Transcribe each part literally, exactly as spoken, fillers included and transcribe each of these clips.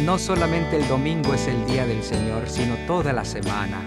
no solamente el domingo es el día del Señor, sino toda la semana.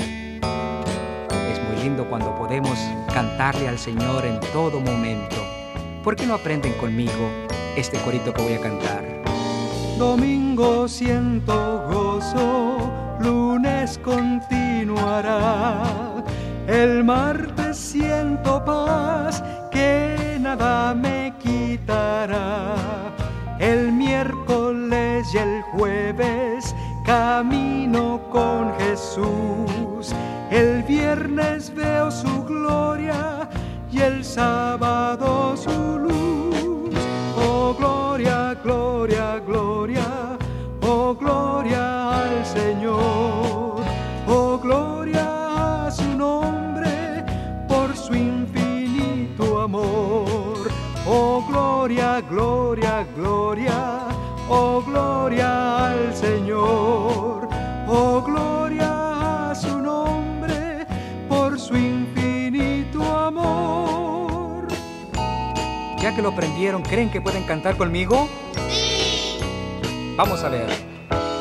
Es muy lindo cuando podemos cantarle al Señor en todo momento. ¿Por qué no aprenden conmigo este corito que voy a cantar? Domingo siento gozo, lunes continuará. El martes siento paz que nada me quitará. El miércoles y el jueves camino con Jesús. El viernes veo su gloria y el sábado su luz. Oh gloria, gloria, gloria, oh gloria al Señor. Oh gloria a su nombre por su infinito amor. Oh gloria, gloria, gloria, oh gloria al Señor. Oh gloria a su nombre por su infinito amor. Ya que lo aprendieron, ¿creen que pueden cantar conmigo? ¡Sí! Vamos a ver.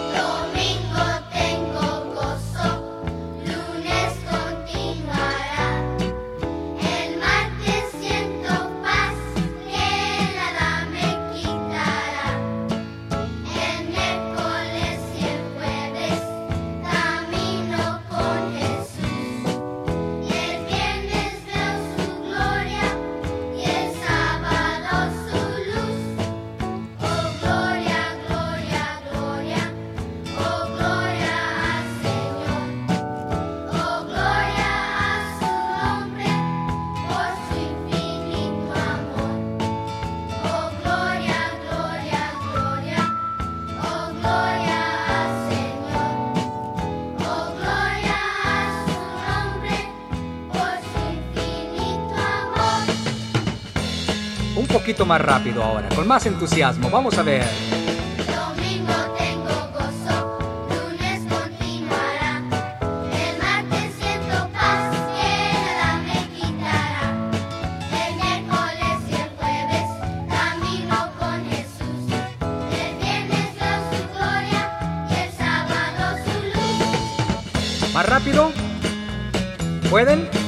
Un poquito más rápido ahora, con más entusiasmo. Vamos a ver. Domingo tengo gozo, lunes continuará. El martes siento paz que nada me quitará. El miércoles y el jueves camino con Jesús. El viernes veo su gloria y el sábado su luz. ¿Más rápido? ¿Pueden?